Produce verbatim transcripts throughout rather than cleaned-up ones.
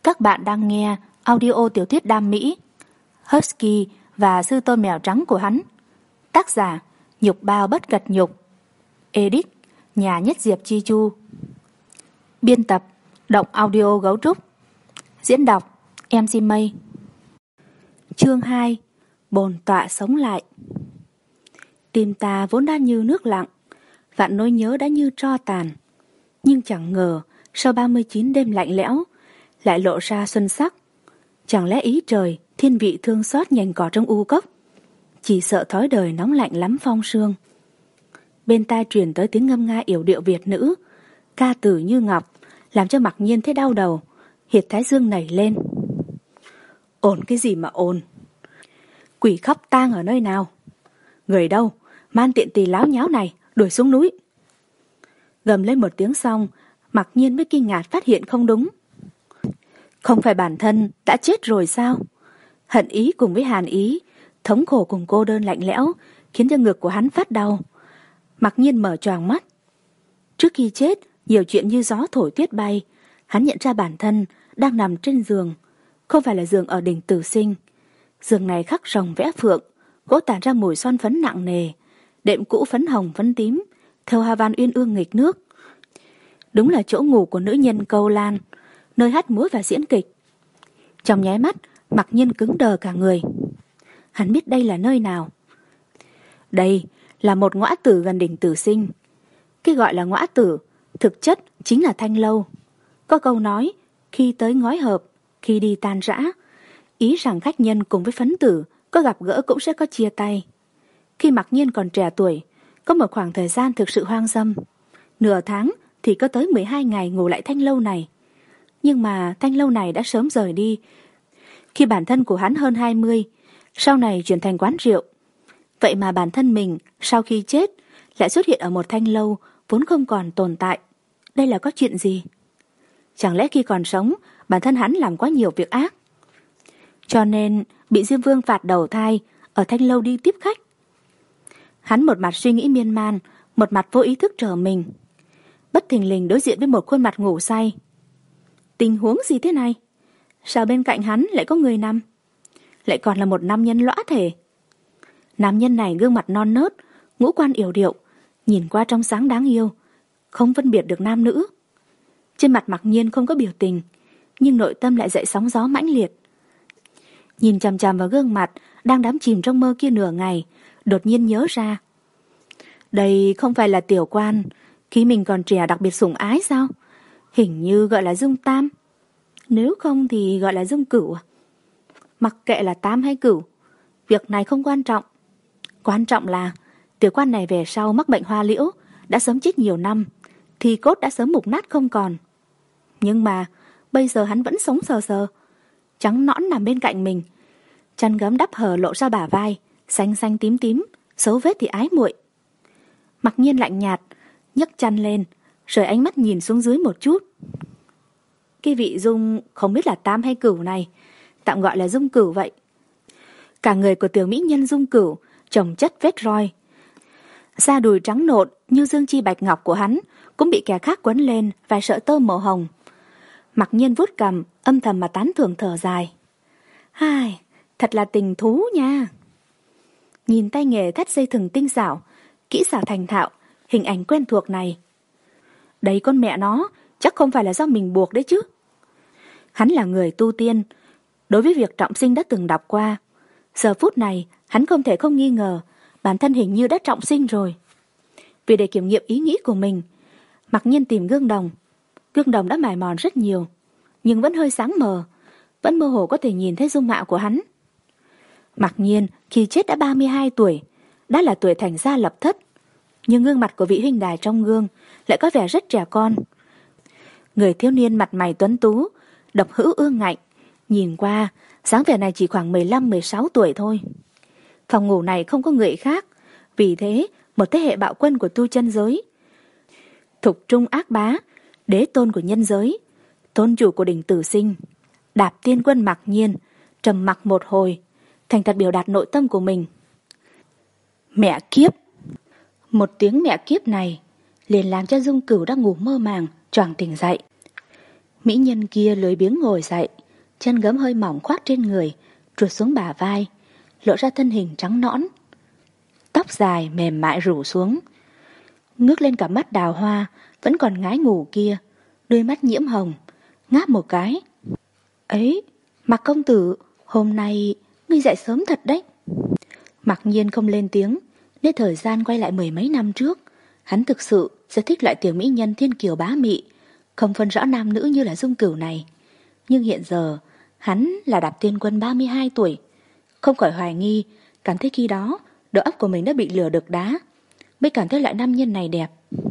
Các bạn đang nghe audio tiểu thuyết đam mỹ Husky và sư tôn mèo trắng của hắn. Tác giả Nhục Bao Bất Cật Nhục. Edit Nhà Nhất Diệp Chi Chu. Biên tập Động Audio Gấu Trúc. Diễn đọc em xê Mây. Chương hai. Bồn tọa sống lại. Tim ta vốn đã như nước lặng, vạn nỗi nhớ đã như tro tàn. Nhưng chẳng ngờ sau ba mươi chín đêm lạnh lẽo lại lộ ra xuân sắc. Chẳng lẽ ý trời thiên vị thương xót nhành cỏ trong u cốc? Chỉ sợ thói đời nóng lạnh lắm phong sương. Bên tai truyền tới tiếng ngâm nga yểu điệu Việt nữ, ca từ như ngọc, làm cho Mặc Nhiên thấy đau đầu, hiệt thái dương nảy lên. Ồn cái gì mà ồn? Quỷ khóc tang ở nơi nào? Người đâu? Man tiện tỳ láo nháo này, đuổi xuống núi. Gầm lên một tiếng xong, Mặc Nhiên mới kinh ngạc phát hiện không đúng. Không phải bản thân đã chết rồi sao? Hận ý cùng với hàn ý, thống khổ cùng cô đơn lạnh lẽo, khiến cho ngực của hắn phát đau. Mặc Nhiên mở choàng mắt. Trước khi chết, nhiều chuyện như gió thổi tuyết bay. Hắn nhận ra bản thân đang nằm trên giường, không phải là giường ở đỉnh Tử Sinh. Giường này khắc rồng vẽ phượng, gỗ tản ra mùi son phấn nặng nề, đệm cũ phấn hồng phấn tím, thêu hoa văn uyên ương nghịch nước. Đúng là chỗ ngủ của nữ nhân Câu Lan, nơi hát múa và diễn kịch. Trong nháy mắt, Mặc Nhiên cứng đờ cả người. Hắn biết đây là nơi nào. Đây là một ngõa tử gần đỉnh Tử Sinh. Cái gọi là ngõa tử thực chất chính là thanh lâu. Có câu nói, khi tới ngói hợp, khi đi tan rã, ý rằng khách nhân cùng với phấn tử có gặp gỡ cũng sẽ có chia tay. Khi Mặc Nhiên còn trẻ tuổi, có một khoảng thời gian thực sự hoang dâm. Nửa tháng thì có tới mười hai ngày ngủ lại thanh lâu này. Nhưng mà thanh lâu này đã sớm rời đi khi bản thân của hắn hơn hai mươi, sau này chuyển thành quán rượu. Vậy mà bản thân mình sau khi chết lại xuất hiện ở một thanh lâu vốn không còn tồn tại. Đây là có chuyện gì? Chẳng lẽ khi còn sống bản thân hắn làm quá nhiều việc ác, cho nên bị Diêm Vương phạt đầu thai ở thanh lâu đi tiếp khách? Hắn một mặt suy nghĩ miên man, một mặt vô ý thức trở mình. Bất thình lình đối diện với một khuôn mặt ngủ say. Tình huống gì thế này? Sao bên cạnh hắn lại có người nằm? Lại còn là một nam nhân lõa thể. Nam nhân này gương mặt non nớt, ngũ quan yểu điệu, nhìn qua trong sáng đáng yêu, không phân biệt được nam nữ. Trên mặt Mặc Nhiên không có biểu tình, nhưng nội tâm lại dậy sóng gió mãnh liệt. Nhìn chằm chằm vào gương mặt đang đắm chìm trong mơ kia nửa ngày, đột nhiên nhớ ra. Đây không phải là tiểu quan khi mình còn trẻ đặc biệt sủng ái sao? Hình như gọi là Dung Tam. Nếu không thì gọi là Dung Cửu. Mặc kệ là Tam hay Cửu, việc này không quan trọng. Quan trọng là tiểu quan này về sau mắc bệnh hoa liễu, đã sớm chết nhiều năm, thì cốt đã sớm mục nát không còn. Nhưng mà bây giờ hắn vẫn sống sờ sờ, trắng nõn nằm bên cạnh mình, chăn gấm đắp hở lộ ra bả vai, xanh xanh tím tím, xấu vết thì ái muội. Mặc Nhiên lạnh nhạt, nhấc chăn lên, rồi ánh mắt nhìn xuống dưới một chút. Cái vị Dung không biết là Tam hay Cửu này, tạm gọi là Dung Cửu vậy. Cả người của tiểu mỹ nhân Dung Cửu chồng chất vết roi. Da đùi trắng nộn như dương chi bạch ngọc của hắn cũng bị kẻ khác quấn lên vài sợi tơ màu hồng. Mặc Nhiên vuốt cằm, âm thầm mà tán thưởng thở dài. Hai, thật là tình thú nha. Nhìn tay nghề thắt dây thừng tinh xảo, kỹ xảo thành thạo, hình ảnh quen thuộc này. Đấy con mẹ nó, chắc không phải là do mình buộc đấy chứ. Hắn là người tu tiên, đối với việc trọng sinh đã từng đọc qua. Giờ phút này, hắn không thể không nghi ngờ bản thân hình như đã trọng sinh rồi. Vì để kiểm nghiệm ý nghĩ của mình, Mặc Nhiên tìm gương đồng. Gương đồng đã mài mòn rất nhiều, nhưng vẫn hơi sáng mờ, vẫn mơ hồ có thể nhìn thấy dung mạo của hắn. Mặc Nhiên khi chết đã ba mươi hai tuổi, đã là tuổi thành gia lập thất, nhưng gương mặt của vị huynh đài trong gương lại có vẻ rất trẻ con. Người thiếu niên mặt mày tuấn tú, độc hữu ương ngạnh, nhìn qua dáng vẻ này chỉ khoảng mười lăm mười sáu tuổi thôi. Phòng ngủ này không có người khác, vì thế một thế hệ bạo quân của tu chân giới, thục trung ác bá, đế tôn của nhân giới, tôn chủ của đỉnh Tử Sinh, đạp tiên quân Mặc Nhiên trầm mặc một hồi, thành thật biểu đạt nội tâm của mình. Mẹ kiếp! Một tiếng mẹ kiếp này liền làm cho Dung Cửu đang ngủ mơ màng choàng tỉnh dậy. Mỹ nhân kia lười biếng ngồi dậy, chân gấm hơi mỏng khoác trên người, trượt xuống bả vai, lộ ra thân hình trắng nõn. Tóc dài mềm mại rủ xuống, ngước lên cả mắt đào hoa vẫn còn ngái ngủ kia, đôi mắt nhiễm hồng, ngáp một cái. Ấy, Mạc công tử, hôm nay ngươi dậy sớm thật đấy. Mặc nhiên không lên tiếng, nên thời gian quay lại mười mấy năm trước. Hắn thực sự sẽ thích loại tiểu mỹ nhân thiên kiều bá mị, không phân rõ nam nữ như là Dung Cửu này. Nhưng hiện giờ, hắn là Đạp Tiên Quân ba mươi hai tuổi, không khỏi hoài nghi, cảm thấy khi đó đầu óc của mình đã bị lừa được đá, mới cảm thấy loại nam nhân này đẹp.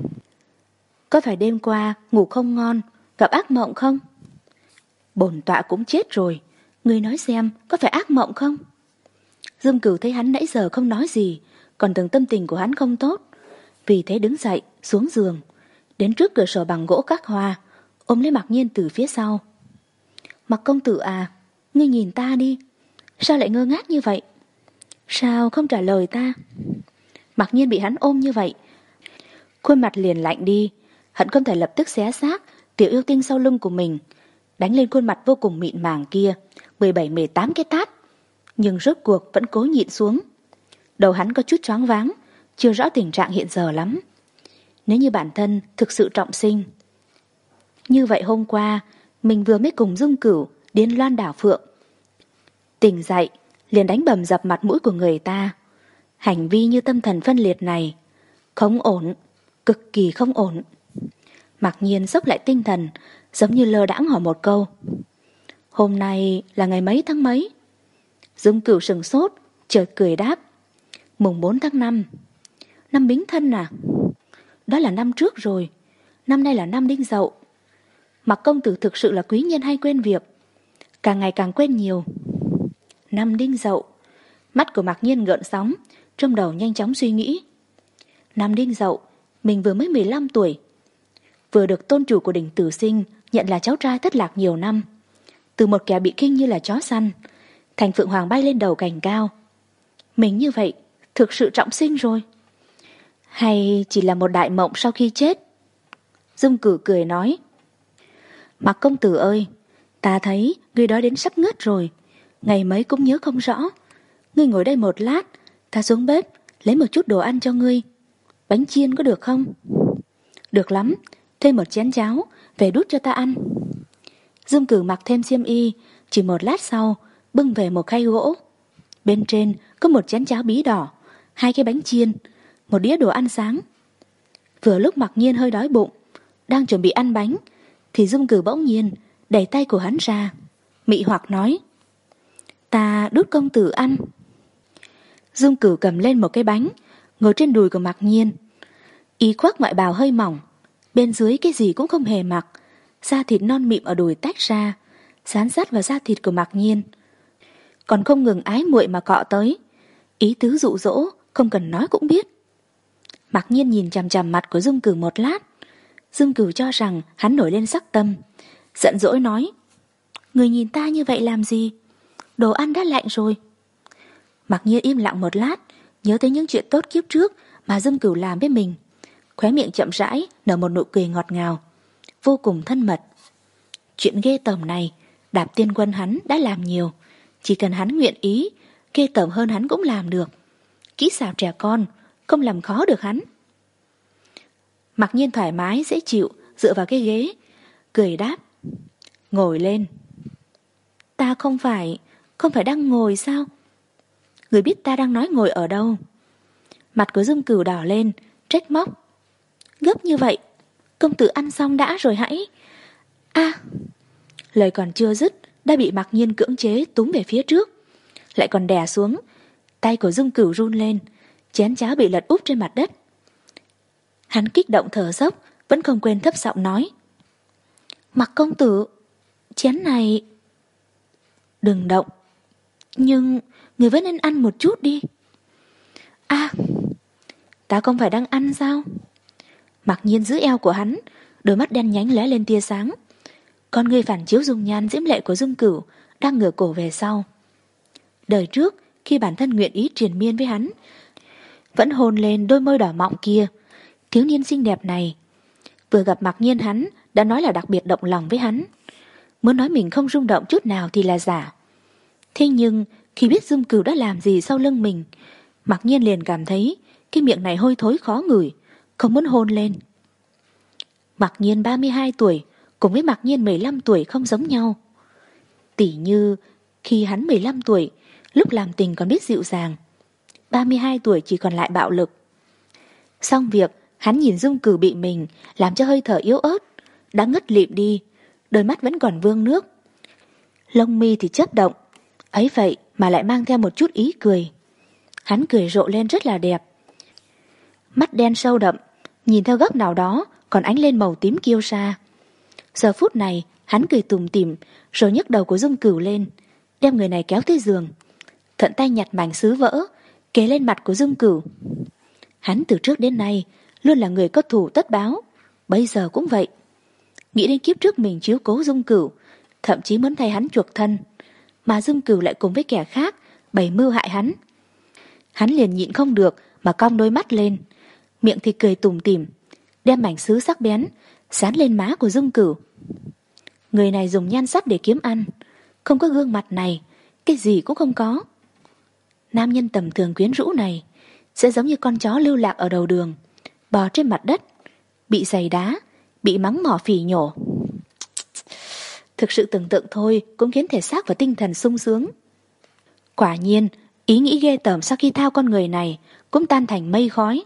Có phải đêm qua ngủ không ngon, gặp ác mộng không? Bổn tọa cũng chết rồi, ngươi nói xem có phải ác mộng không? Dương Cửu thấy hắn nãy giờ không nói gì, còn tưởng tâm tình của hắn không tốt, vì thế đứng dậy xuống giường, đến trước cửa sổ bằng gỗ các hoa, ôm lấy Mặc Nhiên từ phía sau. Mặc công tử à, ngươi nhìn ta đi, sao lại ngơ ngác như vậy? Sao không trả lời ta? Mặc Nhiên bị hắn ôm như vậy, khuôn mặt liền lạnh đi, hận không thể lập tức xé xác tiểu yêu tinh sau lưng của mình, đánh lên khuôn mặt vô cùng mịn màng kia mười bảy mười tám cái tát. Nhưng rốt cuộc vẫn cố nhịn xuống. Đầu hắn có chút choáng váng, chưa rõ tình trạng hiện giờ lắm. Nếu như bản thân thực sự trọng sinh, như vậy hôm qua mình vừa mới cùng Dung Cửu điên loan đảo phượng, tỉnh dậy liền đánh bầm dập mặt mũi của người ta. Hành vi như tâm thần phân liệt này không ổn, cực kỳ không ổn. Mặc Nhiên sốc lại tinh thần, giống như lơ đãng hỏi một câu: hôm nay là ngày mấy tháng mấy? Dung Cửu sừng sốt, chợt cười đáp: mùng bốn tháng năm. Năm Bính Thân à? Đó là năm trước rồi, năm nay là năm Đinh Dậu. Mặc công tử thực sự là quý nhân hay quên việc, càng ngày càng quên nhiều. Năm Đinh Dậu. Mắt của Mặc Nhiên gợn sóng, trong đầu nhanh chóng suy nghĩ. Năm Đinh Dậu, mình vừa mới mười lăm tuổi, vừa được tôn chủ của Đỉnh Tử Sinh nhận là cháu trai thất lạc nhiều năm, từ một kẻ bị khinh như là chó săn thành phượng hoàng bay lên đầu cành cao. Mình như vậy thực sự trọng sinh rồi, hay chỉ là một đại mộng sau khi chết? Dung Cửu cười nói: Mặc công tử ơi, ta thấy ngươi đói đến sắp ngất rồi, ngày mấy cũng nhớ không rõ. Ngươi ngồi đây một lát, ta xuống bếp lấy một chút đồ ăn cho ngươi. Bánh chiên có được không? Được lắm, thêm một chén cháo về đút cho ta ăn. Dung Cửu mặc thêm xiêm y, chỉ một lát sau bưng về một khay gỗ. Bên trên có một chén cháo bí đỏ, hai cái bánh chiên, một đĩa đồ ăn sáng. Vừa lúc Mặc Nhiên hơi đói bụng, đang chuẩn bị ăn bánh, thì Dung Cửu bỗng nhiên đẩy tay của hắn ra, mị hoặc nói: ta đút công tử ăn. Dung Cửu cầm lên một cái bánh, ngồi trên đùi của Mặc Nhiên. Y khoác ngoại bào hơi mỏng, bên dưới cái gì cũng không hề mặc, da thịt non mịn ở đùi tách ra, dán sát vào da thịt của Mặc Nhiên, còn không ngừng ái muội mà cọ tới, ý tứ dụ dỗ không cần nói cũng biết. Mặc Nhiên nhìn chằm chằm mặt của Dung Cửu một lát. Dung Cửu cho rằng hắn nổi lên sắc tâm, giận dỗi nói: người nhìn ta như vậy làm gì? Đồ ăn đã lạnh rồi. Mặc Nhiên im lặng một lát, nhớ tới những chuyện tốt kiếp trước mà Dung Cửu làm với mình, khóe miệng chậm rãi nở một nụ cười ngọt ngào, vô cùng thân mật. Chuyện ghê tởm này Đạp Tiên Quân hắn đã làm nhiều, chỉ cần hắn nguyện ý, ghê tởm hơn hắn cũng làm được. Kỹ xảo trẻ con, không làm khó được hắn. Mặc Nhiên thoải mái dễ chịu dựa vào cái ghế, cười đáp: ngồi lên. Ta không phải Không phải đang ngồi sao? Người biết ta đang nói ngồi ở đâu? Mặt của Dung Cửu đỏ lên, trách móc: gấp như vậy, công tử ăn xong đã rồi hãy... a Lời còn chưa dứt đã bị Mặc Nhiên cưỡng chế túm về phía trước, lại còn đè xuống. Tay của Dung Cửu run lên, chén cháo bị lật úp trên mặt đất. Hắn kích động thở dốc, vẫn không quên thấp giọng nói: Mặc công tử, chén này... Đừng động, nhưng người vẫn nên ăn một chút đi. a Ta không phải đang ăn sao? Mặc Nhiên giữ eo của hắn, đôi mắt đen nhánh lóe lên tia sáng. Con người phản chiếu dung nhan diễm lệ của Dung Cửu đang ngửa cổ về sau. Đời trước, khi bản thân nguyện ý triền miên với hắn, vẫn hôn lên đôi môi đỏ mọng kia, thiếu niên xinh đẹp này vừa gặp Mặc Nhiên hắn đã nói là đặc biệt động lòng với hắn, muốn nói mình không rung động chút nào thì là giả. Thế nhưng khi biết Dung Cửu đã làm gì sau lưng mình, Mặc Nhiên liền cảm thấy cái miệng này hôi thối khó ngửi, không muốn hôn lên. Mặc Nhiên ba mươi hai tuổi cùng với Mặc Nhiên mười lăm tuổi không giống nhau. Tỉ như khi hắn mười lăm tuổi, lúc làm tình còn biết dịu dàng, ba mươi hai tuổi chỉ còn lại bạo lực. Xong việc, hắn nhìn Dung Cửu bị mình làm cho hơi thở yếu ớt, đã ngất lịm đi, đôi mắt vẫn còn vương nước. Lông mi thì chớp động, ấy vậy mà lại mang theo một chút ý cười. Hắn cười rộ lên rất là đẹp. Mắt đen sâu đậm, nhìn theo góc nào đó còn ánh lên màu tím kiêu sa. Giờ phút này, hắn cười tủm tỉm, rồi nhấc đầu của Dung Cửu lên, đem người này kéo tới giường, thuận tay nhặt mảnh sứ vỡ, kề lên mặt của Dung Cửu. Hắn từ trước đến nay luôn là người có thù tất báo, bây giờ cũng vậy. Nghĩ đến kiếp trước mình chiếu cố Dung Cửu, thậm chí muốn thay hắn chuộc thân, mà Dung Cửu lại cùng với kẻ khác bày mưu hại hắn. Hắn liền nhịn không được mà cong đôi mắt lên, miệng thì cười tủm tỉm, đem mảnh sứ sắc bén dán lên má của Dung Cửu. Người này dùng nhan sắc để kiếm ăn, không có gương mặt này, cái gì cũng không có. Nam nhân tầm thường quyến rũ này sẽ giống như con chó lưu lạc ở đầu đường, bò trên mặt đất, bị giày đá, bị mắng mỏ phỉ nhổ. Thực sự tưởng tượng thôi cũng khiến thể xác và tinh thần sung sướng. Quả nhiên, ý nghĩ ghê tởm sau khi thao con người này cũng tan thành mây khói.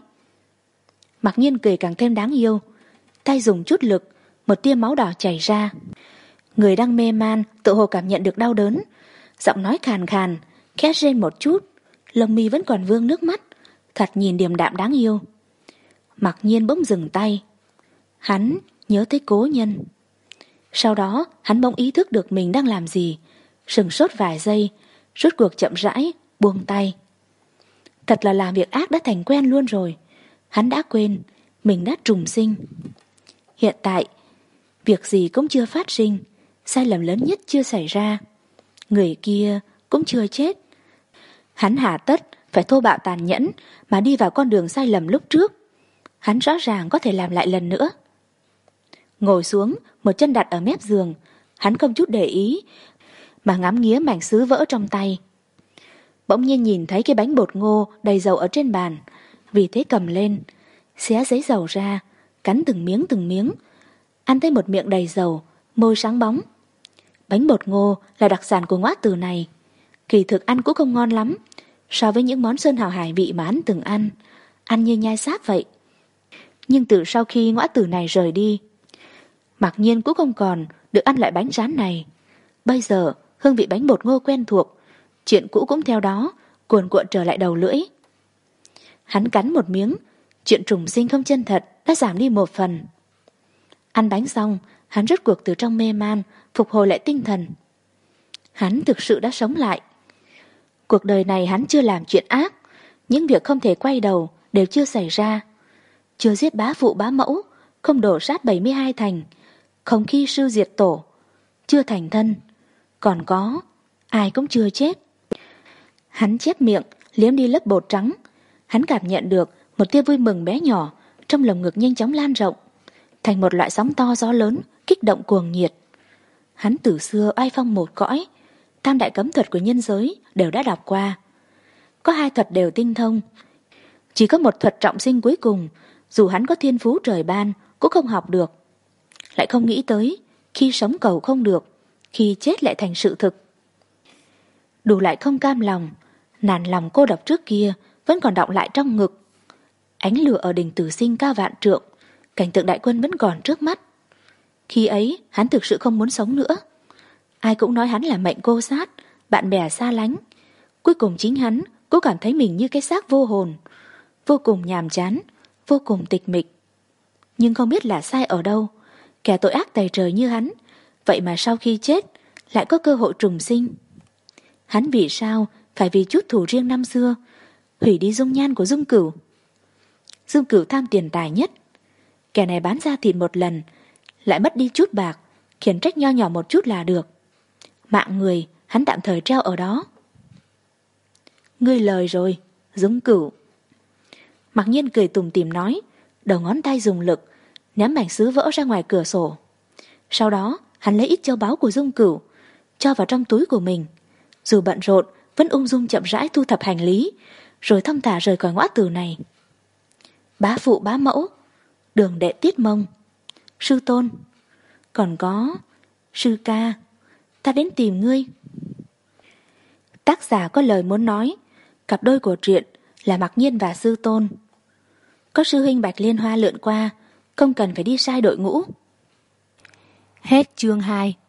Mặc Nhiên cười càng thêm đáng yêu, tay dùng chút lực, một tia máu đỏ chảy ra. Người đang mê man tự hồ cảm nhận được đau đớn, giọng nói khàn khàn, khẽ rên một chút, lông mi vẫn còn vương nước mắt, thật nhìn điềm đạm đáng yêu. Mặc Nhiên bỗng dừng tay. Hắn nhớ tới cố nhân. Sau đó hắn bỗng ý thức được mình đang làm gì, sừng sốt vài giây, rốt cuộc chậm rãi buông tay. Thật là làm việc ác đã thành quen luôn rồi. Hắn đã quên mình đã trùng sinh. Hiện tại việc gì cũng chưa phát sinh, sai lầm lớn nhất chưa xảy ra, người kia cũng chưa chết. Hắn hà tất phải thô bạo tàn nhẫn mà đi vào con đường sai lầm lúc trước. Hắn rõ ràng có thể làm lại lần nữa. Ngồi xuống, một chân đặt ở mép giường, hắn không chút để ý mà ngắm nghía mảnh sứ vỡ trong tay. Bỗng nhiên nhìn thấy cái bánh bột ngô đầy dầu ở trên bàn, vì thế cầm lên, xé giấy dầu ra, cắn từng miếng từng miếng, ăn thấy một miệng đầy dầu, môi sáng bóng. Bánh bột ngô là đặc sản của Ngõa Tử này, kỳ thực ăn cũng không ngon lắm so với những món sơn hào hải vị mà hắn từng ăn, ăn như nhai sáp vậy. Nhưng từ sau khi Ngõa Tử này rời đi, Mặc Nhiên cũng không còn được ăn lại bánh rán này. Bây giờ hương vị bánh bột ngô quen thuộc, chuyện cũ cũng theo đó cuồn cuộn trở lại đầu lưỡi. Hắn cắn một miếng, chuyện trùng sinh không chân thật đã giảm đi một phần. Ăn bánh xong, hắn rốt cuộc từ trong mê man phục hồi lại tinh thần. Hắn thực sự đã sống lại. Cuộc đời này hắn chưa làm chuyện ác, những việc không thể quay đầu đều chưa xảy ra. Chưa giết bá phụ bá mẫu, không đổ sát bảy mươi hai thành, không khi sư diệt tổ, chưa thành thân. Còn có, ai cũng chưa chết. Hắn chép miệng, liếm đi lớp bột trắng. Hắn cảm nhận được một tia vui mừng bé nhỏ trong lồng ngực nhanh chóng lan rộng, thành một loại sóng to gió lớn, kích động cuồng nhiệt. Hắn từ xưa oai phong một cõi, tam đại cấm thuật của nhân giới đều đã đọc qua. Có hai thuật đều tinh thông, chỉ có một thuật trọng sinh cuối cùng, dù hắn có thiên phú trời ban cũng không học được. Lại không nghĩ tới, khi sống cầu không được, khi chết lại thành sự thực. Đủ lại không cam lòng, nản lòng cô độc trước kia vẫn còn đọng lại trong ngực. Ánh lửa ở đỉnh Tử Sinh cao vạn trượng, cảnh tượng đại quân vẫn còn trước mắt. Khi ấy hắn thực sự không muốn sống nữa. Ai cũng nói hắn là mệnh cô sát, bạn bè xa lánh. Cuối cùng chính hắn cũng cảm thấy mình như cái xác vô hồn, vô cùng nhàm chán, vô cùng tịch mịch. Nhưng không biết là sai ở đâu, kẻ tội ác tày trời như hắn, vậy mà sau khi chết lại có cơ hội trùng sinh. Hắn vì sao phải vì chút thù riêng năm xưa hủy đi dung nhan của Dung Cửu? Dung Cửu tham tiền tài nhất, kẻ này bán ra thịt một lần lại mất đi chút bạc, khiển trách nho nhỏ một chút là được. Mạng người hắn tạm thời treo ở đó. Ngươi lời rồi, Dung Cửu. Mặc Nhiên cười tủm tỉm nói, đầu ngón tay dùng lực ném mảnh sứ vỡ ra ngoài cửa sổ. Sau đó hắn lấy ít châu báu của Dung Cửu, cho vào trong túi của mình. Dù bận rộn, vẫn ung dung chậm rãi thu thập hành lý, rồi thong thả rời khỏi ngõ tường này. Bá phụ bá mẫu, Đường đệ Tiết Mông, sư tôn, còn có sư ca, ta đến tìm ngươi. Tác giả có lời muốn nói, cặp đôi của truyện là Mặc Nhiên và sư tôn. Có sư huynh Bạch Liên Hoa lượn qua, không cần phải đi sai đội ngũ. Hết chương hai.